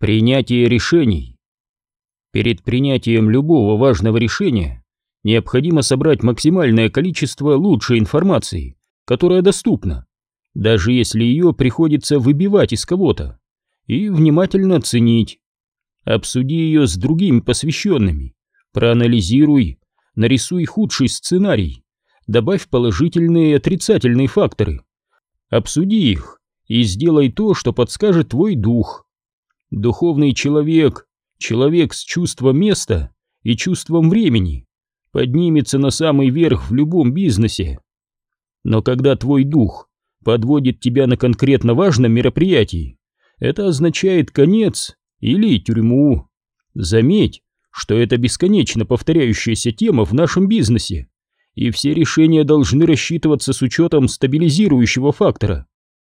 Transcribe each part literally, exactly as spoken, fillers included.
Принятие решений. Перед принятием любого важного решения необходимо собрать максимальное количество лучшей информации, которая доступна, даже если ее приходится выбивать из кого-то, и внимательно оценить. Обсуди ее с другими посвященными, проанализируй, нарисуй худший сценарий, добавь положительные и отрицательные факторы, обсуди их и сделай то, что подскажет твой дух. Духовный человек, человек с чувством места и чувством времени, поднимется на самый верх в любом бизнесе. Но когда твой дух подводит тебя на конкретно важном мероприятии, это означает конец или тюрьму. Заметь, что это бесконечно повторяющаяся тема в нашем бизнесе, и все решения должны рассчитываться с учетом стабилизирующего фактора.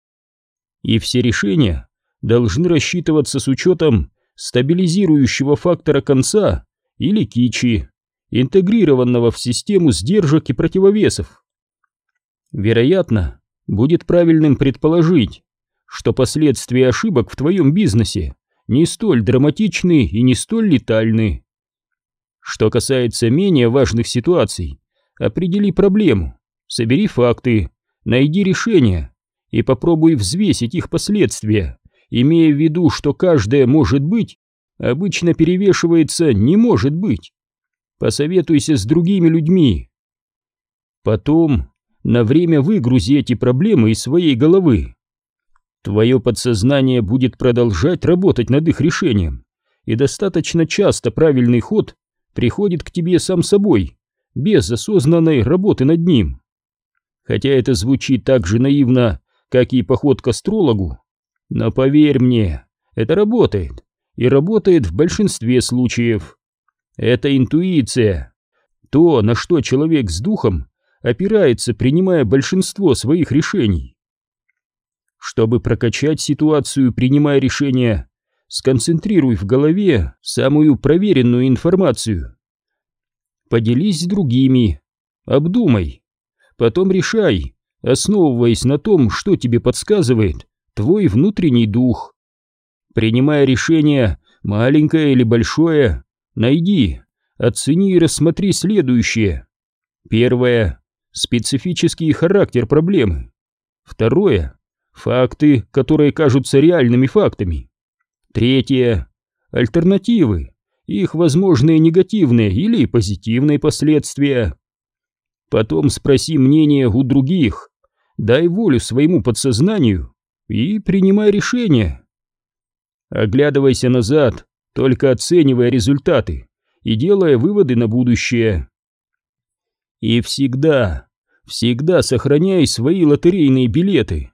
И все решения должны рассчитываться с учетом стабилизирующего фактора конца или кичи, интегрированного в систему сдержек и противовесов. Вероятно, будет правильным предположить, что последствия ошибок в твоем бизнесе не столь драматичны и не столь летальны. Что касается менее важных ситуаций, определи проблему, собери факты, найди решение и попробуй взвесить их последствия, имея в виду, что каждое «может быть» обычно перевешивается «не может быть». Посоветуйся с другими людьми. Потом на время выгрузи эти проблемы из своей головы. Твое подсознание будет продолжать работать над их решением, и достаточно часто правильный ход приходит к тебе сам собой, без осознанной работы над ним. Хотя это звучит так же наивно, как и поход к астрологу, но поверь мне, это работает, и работает в большинстве случаев. Это интуиция, то, на что человек с духом опирается, принимая большинство своих решений. Чтобы прокачать ситуацию, принимая решения, сконцентрируй в голове самую проверенную информацию. Поделись с другими, обдумай, потом решай, основываясь на том, что тебе подсказывает твой внутренний дух. Принимая решение, маленькое или большое, найди, оцени и рассмотри следующее. Первое – специфический характер проблемы. Второе – факты, которые кажутся реальными фактами. Третье – альтернативы, их возможные негативные или позитивные последствия. Потом спроси мнение у других, дай волю своему подсознанию и принимай решение. Оглядывайся назад, только оценивая результаты и делая выводы на будущее. И всегда, всегда сохраняй свои лотерейные билеты.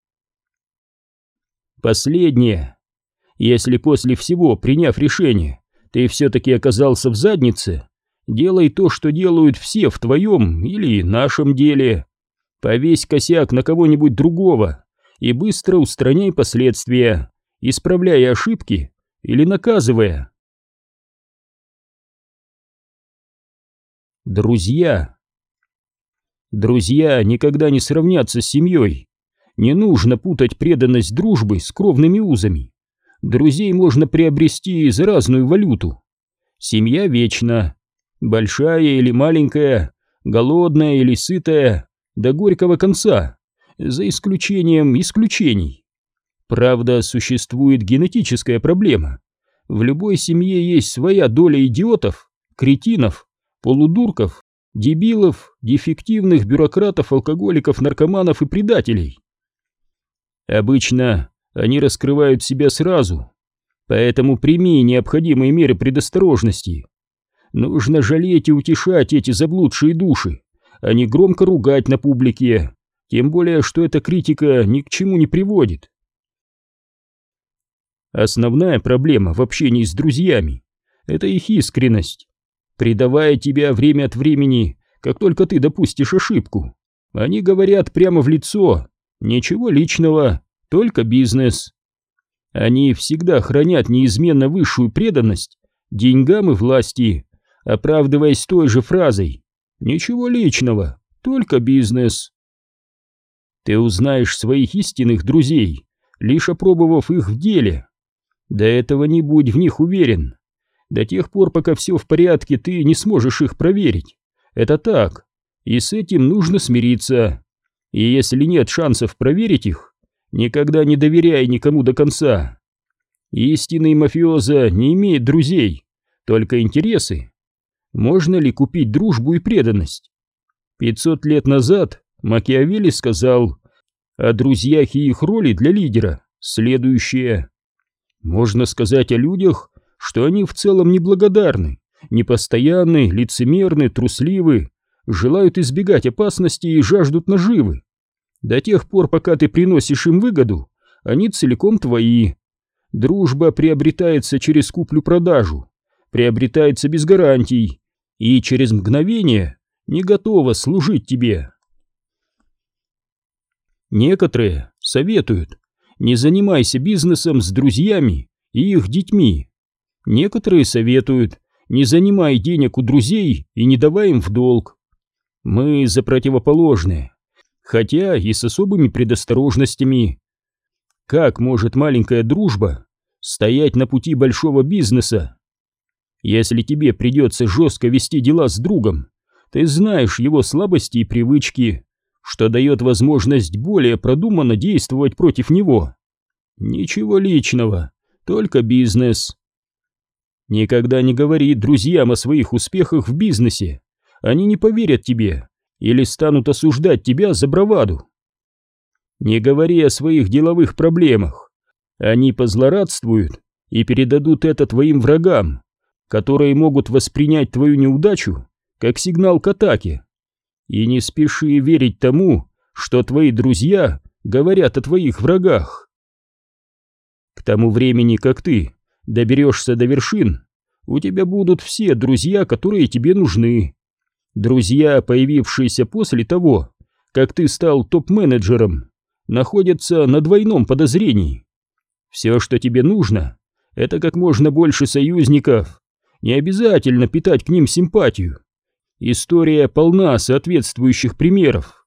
Последнее. Если после всего, приняв решение, ты все-таки оказался в заднице, делай то, что делают все в твоем или нашем деле. Повесь косяк на кого-нибудь другого и быстро устраняй последствия, исправляя ошибки или наказывая. Друзья. Друзья никогда не сравнятся с семьей. Не нужно путать преданность дружбы с кровными узами. Друзей можно приобрести за разную валюту. Семья вечна. Большая или маленькая, голодная или сытая, до горького конца, за исключением исключений. Правда, существует генетическая проблема. В любой семье есть своя доля идиотов, кретинов, полудурков, дебилов, дефективных бюрократов, алкоголиков, наркоманов и предателей. Обычно они раскрывают себя сразу, поэтому прими необходимые меры предосторожности. Нужно жалеть и утешать эти заблудшие души, а не громко ругать на публике, тем более, что эта критика ни к чему не приводит. Основная проблема в общении с друзьями – это их искренность. Предавая тебя время от времени, как только ты допустишь ошибку, они говорят прямо в лицо: ничего личного, только бизнес. Они всегда хранят неизменно высшую преданность деньгам и власти, оправдываясь той же фразой: ничего личного, только бизнес. Ты узнаешь своих истинных друзей, лишь опробовав их в деле. До этого не будь в них уверен. До тех пор, пока все в порядке, ты не сможешь их проверить. Это так, и с этим нужно смириться. И если нет шансов проверить их, никогда не доверяй никому до конца. Истинный мафиоза не имеет друзей, только интересы. Можно ли купить дружбу и преданность? Пятьсот лет назад Макиавелли сказал о друзьях и их роли для лидера следующее. Можно сказать о людях, что они в целом неблагодарны, непостоянны, лицемерны, трусливы, желают избегать опасности и жаждут наживы. До тех пор, пока ты приносишь им выгоду, они целиком твои. Дружба приобретается через куплю-продажу, приобретается без гарантий и через мгновение не готова служить тебе. Некоторые советуют: не занимайся бизнесом с друзьями и их детьми. Некоторые советуют: не занимай денег у друзей и не давай им в долг. Мы за противоположное, хотя и с особыми предосторожностями. Как может маленькая дружба стоять на пути большого бизнеса? Если тебе придется жестко вести дела с другом, ты знаешь его слабости и привычки, что дает возможность более продуманно действовать против него. Ничего личного, только бизнес. Никогда не говори друзьям о своих успехах в бизнесе. Они не поверят тебе или станут осуждать тебя за браваду. Не говори о своих деловых проблемах. Они позлорадствуют и передадут это твоим врагам, которые могут воспринять твою неудачу как сигнал к атаке. И не спеши верить тому, что твои друзья говорят о твоих врагах. К тому времени, как ты доберешься до вершин, у тебя будут все друзья, которые тебе нужны. Друзья, появившиеся после того, как ты стал топ-менеджером, находятся на двойном подозрении. Все, что тебе нужно, это как можно больше союзников. Не обязательно питать к ним симпатию. История полна соответствующих примеров.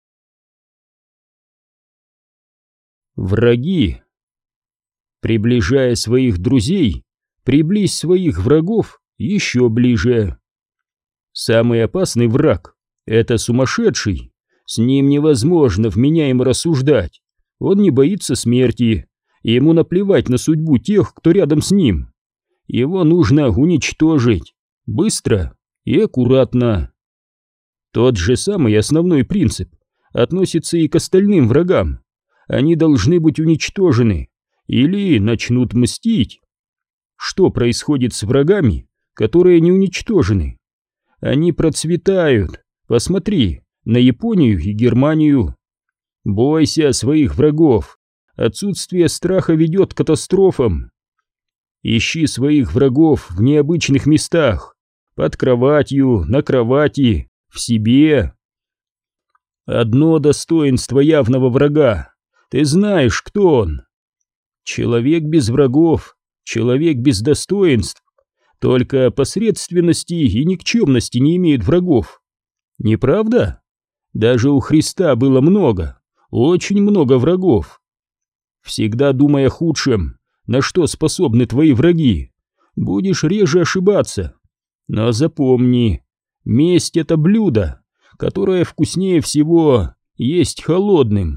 Враги. Приближая своих друзей, приблизь своих врагов еще ближе. Самый опасный враг — это сумасшедший. С ним невозможно вменяемо рассуждать. Он не боится смерти, и ему наплевать на судьбу тех, кто рядом с ним. Его нужно уничтожить, быстро и аккуратно. Тот же самый основной принцип относится и к остальным врагам. Они должны быть уничтожены или начнут мстить. Что происходит с врагами, которые не уничтожены? Они процветают. Посмотри на Японию и Германию. Бойся своих врагов. Отсутствие страха ведет к катастрофам. Ищи своих врагов в необычных местах, под кроватью, на кровати, в себе. Одно достоинство явного врага. Ты знаешь, кто он. Человек без врагов, человек без достоинств. Только посредственности и никчемности не имеют врагов. Не правда? Даже у Христа было много, очень много врагов. Всегда думай о худшем, на что способны твои враги. Будешь реже ошибаться. Но запомни, месть — это блюдо, которое вкуснее всего есть холодным.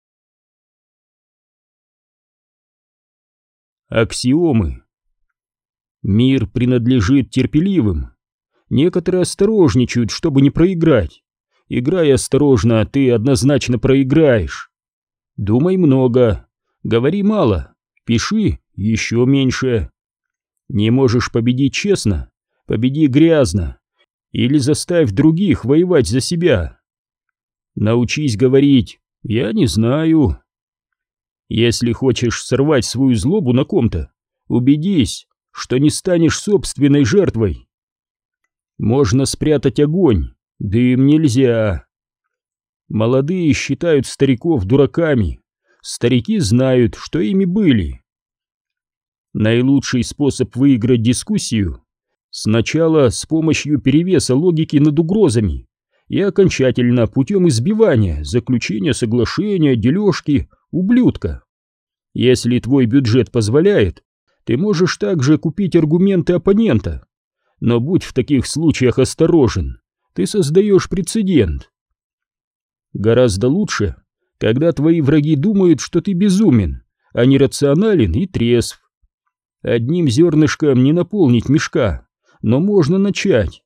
Аксиомы. Мир принадлежит терпеливым. Некоторые осторожничают, чтобы не проиграть. Играя осторожно, ты однозначно проиграешь. Думай много, говори мало, пиши еще меньше. Не можешь победить честно, победи грязно, или заставь других воевать за себя. Научись говорить «я не знаю». Если хочешь сорвать свою злобу на ком-то, убедись, что не станешь собственной жертвой. Можно спрятать огонь, дым нельзя. Молодые считают стариков дураками, старики знают, что ими были. Наилучший способ выиграть дискуссию — сначала с помощью перевеса логики над угрозами и окончательно путем избивания, заключения соглашения, дележки, ублюдка. Если твой бюджет позволяет, Ты можешь также купить аргументы оппонента, но будь в таких случаях осторожен, ты создаешь прецедент. Гораздо лучше, когда твои враги думают, что ты безумен, а не рационален и трезв. Одним зернышком не наполнить мешка, но можно начать.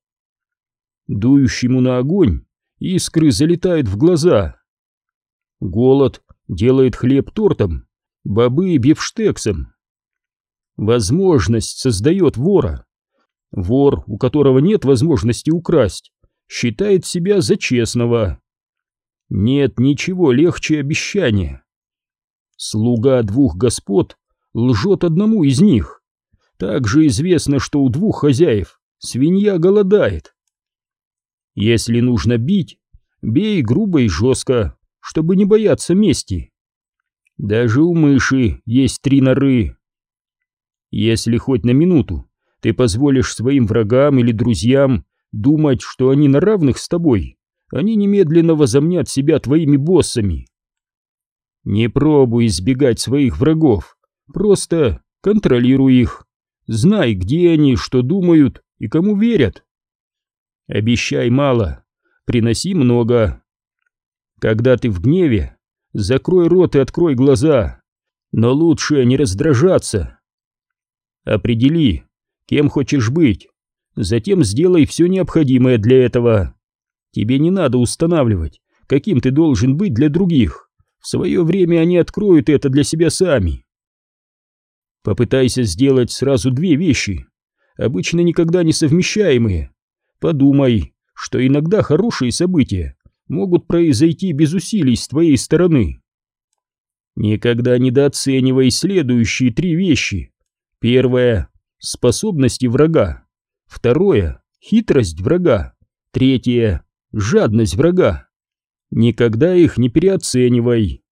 Дующему на огонь искры залетают в глаза. Голод делает хлеб тортом, бобы бифштексом. Возможность создает вора. Вор, у которого нет возможности украсть, считает себя за честного. Нет ничего легче обещания. Слуга двух господ лжет одному из них. Также известно, что у двух хозяев свинья голодает. Если нужно бить, бей грубо и жестко, чтобы не бояться мести. Даже у мыши есть три норы. Если хоть на минуту ты позволишь своим врагам или друзьям думать, что они на равных с тобой, они немедленно возомнят себя твоими боссами. Не пробуй избегать своих врагов, просто контролируй их. Знай, где они, что думают и кому верят. Обещай мало, приноси много. Когда ты в гневе, закрой рот и открой глаза, но лучше не раздражаться. Определи, кем хочешь быть, затем сделай все необходимое для этого. Тебе не надо устанавливать, каким ты должен быть для других. В свое время они откроют это для себя сами. Попытайся сделать сразу две вещи, обычно никогда не совмещаемые. Подумай, что иногда хорошие события могут произойти без усилий с твоей стороны. Никогда недооценивай следующие три вещи. Первое — способности врага. Второе — хитрость врага. Третье — жадность врага. Никогда их не переоценивай.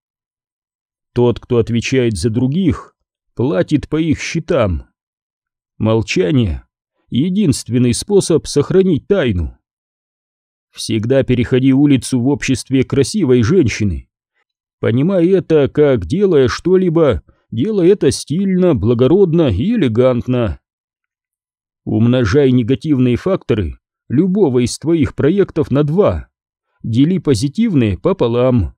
Тот, кто отвечает за других, платит по их счетам. Молчание — единственный способ сохранить тайну. Всегда переходи улицу в обществе красивой женщины. Понимай это, как, делая что-либо, делай это стильно, благородно и элегантно. Умножай негативные факторы любого из твоих проектов на два. Дели позитивные пополам.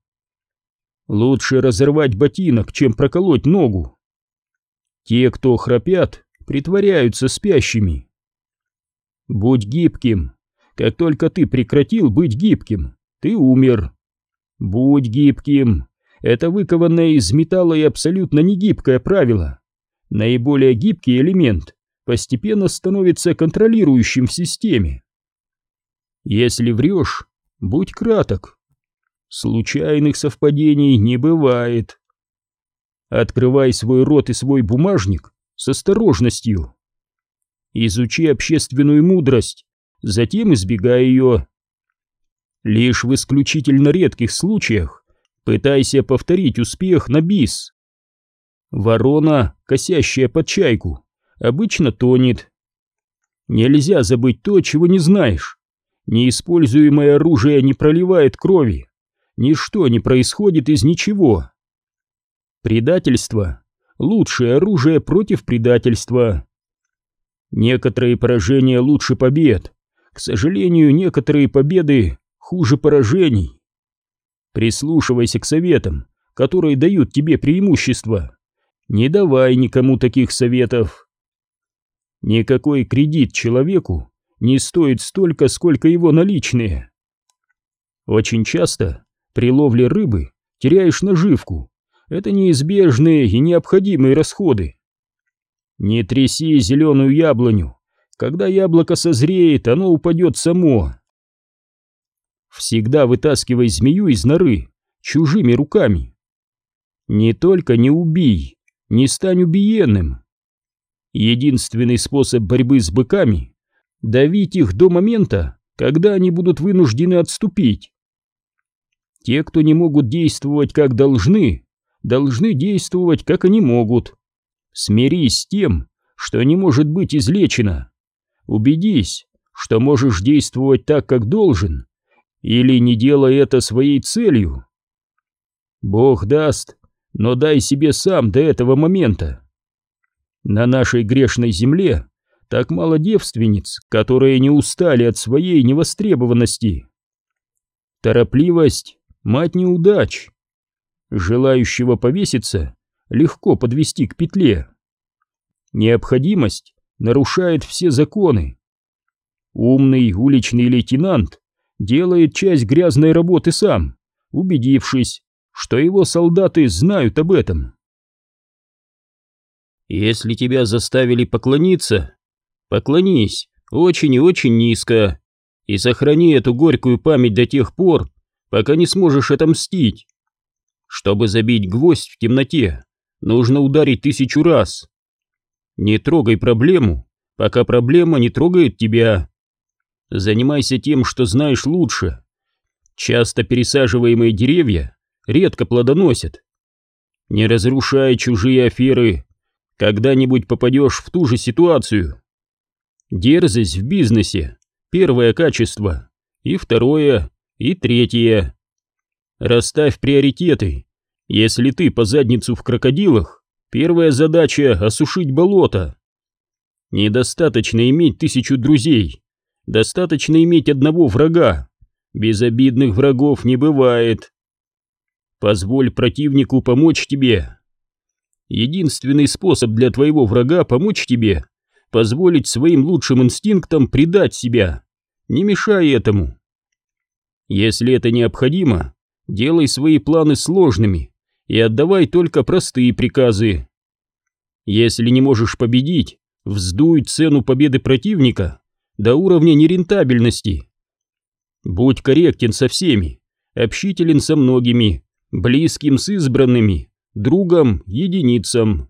Лучше разорвать ботинок, чем проколоть ногу. Те, кто храпят, притворяются спящими. Будь гибким. Как только ты прекратил быть гибким, ты умер. Будь гибким. Это выкованное из металла и абсолютно негибкое правило. Наиболее гибкий элемент постепенно становится контролирующим в системе. Если врешь, будь краток. Случайных совпадений не бывает. Открывай свой рот и свой бумажник с осторожностью. Изучи общественную мудрость, затем избегай ее. Лишь в исключительно редких случаях пытайся повторить успех на бис. Ворона, косящая под чайку, обычно тонет. Нельзя забыть то, чего не знаешь. Неиспользуемое оружие не проливает крови. Ничто не происходит из ничего. Предательство — лучшее оружие против предательства. Некоторые поражения лучше побед. К сожалению, некоторые победы хуже поражений. Прислушивайся к советам, которые дают тебе преимущество. Не давай никому таких советов. Никакой кредит человеку не стоит столько, сколько его наличные. Очень часто при ловле рыбы теряешь наживку. Это неизбежные и необходимые расходы. Не тряси зеленую яблоню. Когда яблоко созреет, оно упадет само. Всегда вытаскивай змею из норы чужими руками. Не только не убий, не стань убиенным. Единственный способ борьбы с быками — давить их до момента, когда они будут вынуждены отступить. Те, кто не могут действовать как должны, должны действовать как они могут. Смирись с тем, что не может быть излечено. Убедись, что можешь действовать так, как должен, или не делай это своей целью. Бог даст, но дай себе сам до этого момента. На нашей грешной земле так мало девственниц, которые не устали от своей невостребованности. Торопливость — мать неудач. Желающего повеситься легко подвести к петле. Необходимость нарушает все законы. Умный уличный лейтенант делает часть грязной работы сам, убедившись, что его солдаты знают об этом. Если тебя заставили поклониться, поклонись очень и очень низко и сохрани эту горькую память до тех пор, пока не сможешь отомстить. Чтобы забить гвоздь в темноте, нужно ударить тысячу раз. Не трогай проблему, пока проблема не трогает тебя. Занимайся тем, что знаешь лучше. Часто пересаживаемые деревья редко плодоносят. Не разрушай чужие аферы, когда-нибудь попадешь в ту же ситуацию. Дерзость в бизнесе — первое качество, и второе, и третье. Расставь приоритеты. Если ты по задницу в крокодилах, первая задача — осушить болото. Недостаточно иметь тысячу друзей, достаточно иметь одного врага. Безобидных врагов не бывает. Позволь противнику помочь тебе. Единственный способ для твоего врага помочь тебе — позволить своим лучшим инстинктам предать себя. Не мешай этому. Если это необходимо, делай свои планы сложными и отдавай только простые приказы. Если не можешь победить, вздуй цену победы противника до уровня нерентабельности. Будь корректен со всеми, общителен со многими, близким с избранными, другом единицам.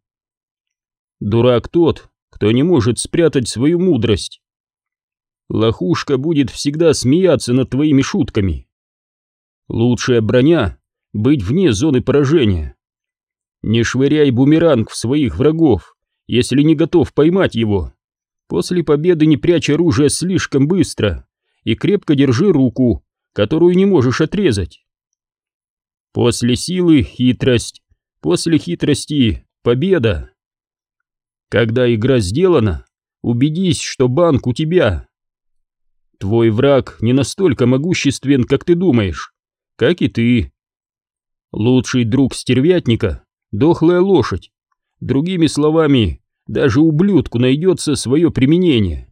Дурак тот, кто не может спрятать свою мудрость. Лохушка будет всегда смеяться над твоими шутками. Лучшая броня — быть вне зоны поражения. Не швыряй бумеранг в своих врагов, если не готов поймать его. После победы не прячь оружие слишком быстро и крепко держи руку, которую не можешь отрезать. После силы — хитрость, после хитрости — победа. Когда игра сделана, убедись, что банк у тебя. Твой враг не настолько могуществен, как ты думаешь, как и ты. Лучший друг стервятника — дохлая лошадь. Другими словами, даже ублюдку найдется свое применение.